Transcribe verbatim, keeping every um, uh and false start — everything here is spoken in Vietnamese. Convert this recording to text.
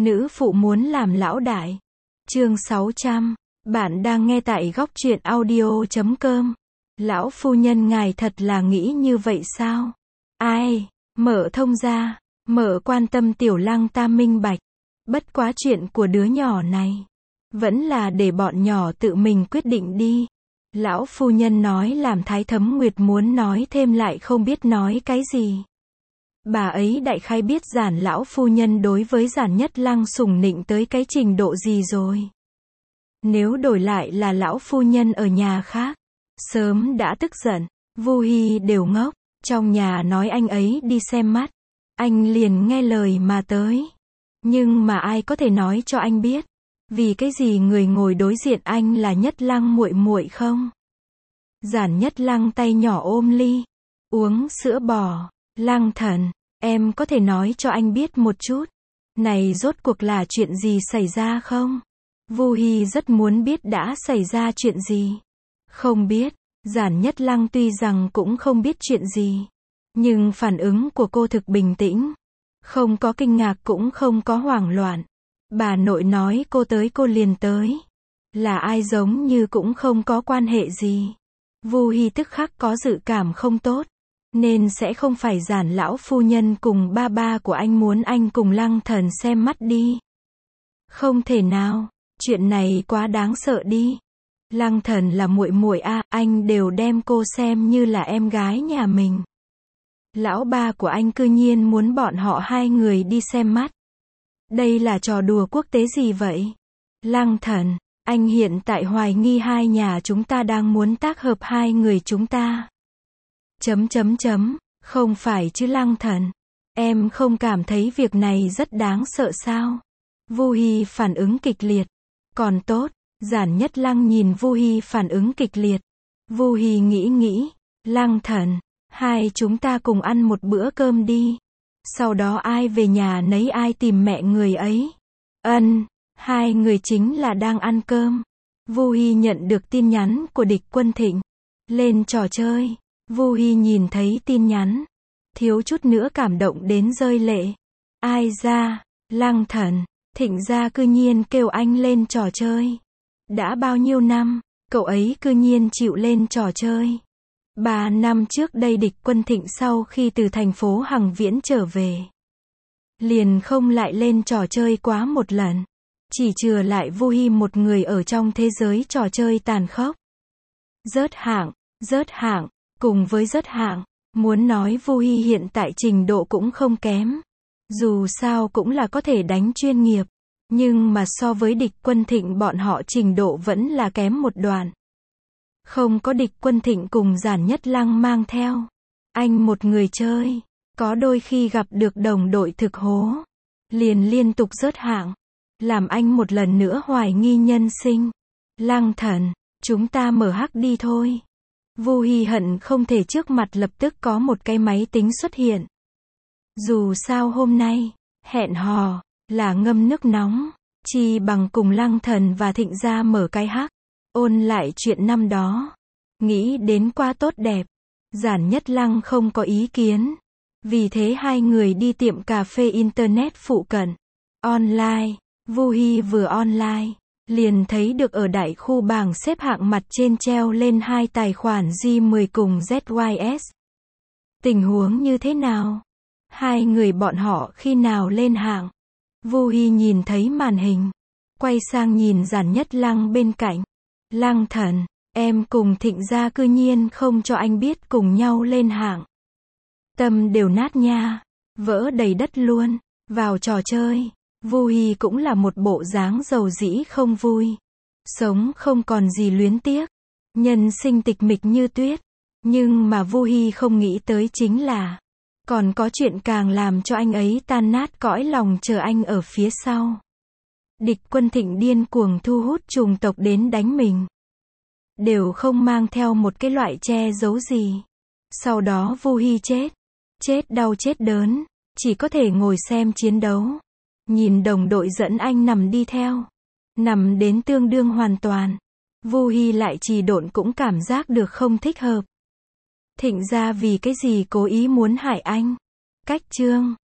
Nữ phụ muốn làm lão đại. Chương sáu trăm. Bạn đang nghe tại góc truyện audio chấm com. Lão phu nhân ngài thật là nghĩ như vậy sao? Ai? Mợ thông gia. Mợ quan tâm Tiểu Lăng ta minh bạch. Bất quá chuyện của đứa nhỏ này. Vẫn là để bọn nhỏ tự mình quyết định đi. Lão phu nhân nói làm Thái Thấm Nguyệt muốn nói thêm lại không biết nói cái gì. Bà ấy đại khái biết Giản lão phu nhân đối với Giản Nhất Lăng sủng nịnh tới cái trình độ gì rồi. Nếu đổi lại là lão phu nhân ở nhà khác, sớm đã tức giận. Vu Hi đều ngốc, trong nhà nói anh ấy đi xem mắt, anh liền nghe lời mà tới. Nhưng mà ai có thể nói cho anh biết, vì cái gì người ngồi đối diện anh là Nhất Lăng muội muội không? Giản Nhất Lăng tay nhỏ ôm ly, uống sữa bò. Lăng thần, em có thể nói cho anh biết một chút, này rốt cuộc là chuyện gì xảy ra không? Vu Hi rất muốn biết đã xảy ra chuyện gì. Không biết. Giản Nhất Lăng tuy rằng cũng không biết chuyện gì, nhưng phản ứng của cô thực bình tĩnh, không có kinh ngạc cũng không có hoảng loạn. Bà nội nói cô tới cô liền tới, là ai giống như cũng không có quan hệ gì. Vu Hi tức khắc có dự cảm không tốt, nên sẽ không phải Giản lão phu nhân cùng ba ba của anh muốn anh cùng Lăng thần xem mắt đi. Không thể nào, chuyện này quá đáng sợ đi. Lăng thần là muội muội a, anh đều đem cô xem như là em gái nhà mình. Lão ba của anh cư nhiên muốn bọn họ hai người đi xem mắt. Đây là trò đùa quốc tế gì vậy? Lăng thần, anh hiện tại hoài nghi hai nhà chúng ta đang muốn tác hợp hai người chúng ta. Chấm chấm chấm, không phải chứ Lăng thần. Em không cảm thấy việc này rất đáng sợ sao? Vu Hi phản ứng kịch liệt. Còn tốt, Giản Nhất Lăng nhìn Vu Hi phản ứng kịch liệt. Vu Hi nghĩ nghĩ, Lăng thần, hai chúng ta cùng ăn một bữa cơm đi. Sau đó ai về nhà nấy ai tìm mẹ người ấy. Ân, hai người chính là đang ăn cơm. Vu Hi nhận được tin nhắn của Địch Quân Thịnh. Lên trò chơi. Vu Hi nhìn thấy tin nhắn, thiếu chút nữa cảm động đến rơi lệ. Ai ra, Lăng thần, Thịnh gia cư nhiên kêu anh lên trò chơi. Đã bao nhiêu năm, cậu ấy cư nhiên chịu lên trò chơi. Ba năm trước đây Địch Quân Thịnh sau khi từ thành phố Hằng Viễn trở về, liền không lại lên trò chơi quá một lần. Chỉ chừa lại Vu Hi một người ở trong thế giới trò chơi tàn khốc. Rớt hạng, rớt hạng. Cùng với rớt hạng, muốn nói Vu Hi hiện tại trình độ cũng không kém. Dù sao cũng là có thể đánh chuyên nghiệp. Nhưng mà so với Địch Quân Thịnh bọn họ trình độ vẫn là kém một đoạn. Không có Địch Quân Thịnh cùng Giản Nhất Lăng mang theo. Anh một người chơi, có đôi khi gặp được đồng đội thực hố. Liền liên tục rớt hạng. Làm anh một lần nữa hoài nghi nhân sinh. Lăng thần, chúng ta mở hắc đi thôi. Vu Hi hận không thể trước mặt lập tức có một cái máy tính xuất hiện. Dù sao hôm nay, hẹn hò, là ngâm nước nóng, chi bằng cùng Lăng thần và Thịnh gia mở cái hắc, ôn lại chuyện năm đó. Nghĩ đến qua tốt đẹp, Giản Nhất Lăng không có ý kiến. Vì thế hai người đi tiệm cà phê internet phụ cận. Online, Vu Hi vừa online, liền thấy được ở đại khu bảng xếp hạng mặt trên treo lên hai tài khoản G mười cùng Z Y S. Tình huống như thế nào? Hai người bọn họ khi nào lên hạng? Vu Hi nhìn thấy màn hình, quay sang nhìn Giản Nhất Lăng bên cạnh. Lăng thần, em cùng Thịnh gia cư nhiên không cho anh biết cùng nhau lên hạng. Tâm đều nát nha, vỡ đầy đất luôn. Vào trò chơi, Vu Hi cũng là một bộ dáng dầu dĩ không vui. Sống không còn gì luyến tiếc. Nhân sinh tịch mịch như tuyết. Nhưng mà Vu Hi không nghĩ tới chính là, còn có chuyện càng làm cho anh ấy tan nát cõi lòng chờ anh ở phía sau. Địch Quân Thịnh điên cuồng thu hút chủng tộc đến đánh mình. Đều không mang theo một cái loại che giấu gì. Sau đó Vu Hi chết. Chết đau chết đớn. Chỉ có thể ngồi xem chiến đấu. Nhìn đồng đội dẫn anh nằm đi theo. Nằm đến tương đương hoàn toàn. Vu Hi lại trì độn cũng cảm giác được không thích hợp. Thịnh gia vì cái gì cố ý muốn hại anh? Cách chương.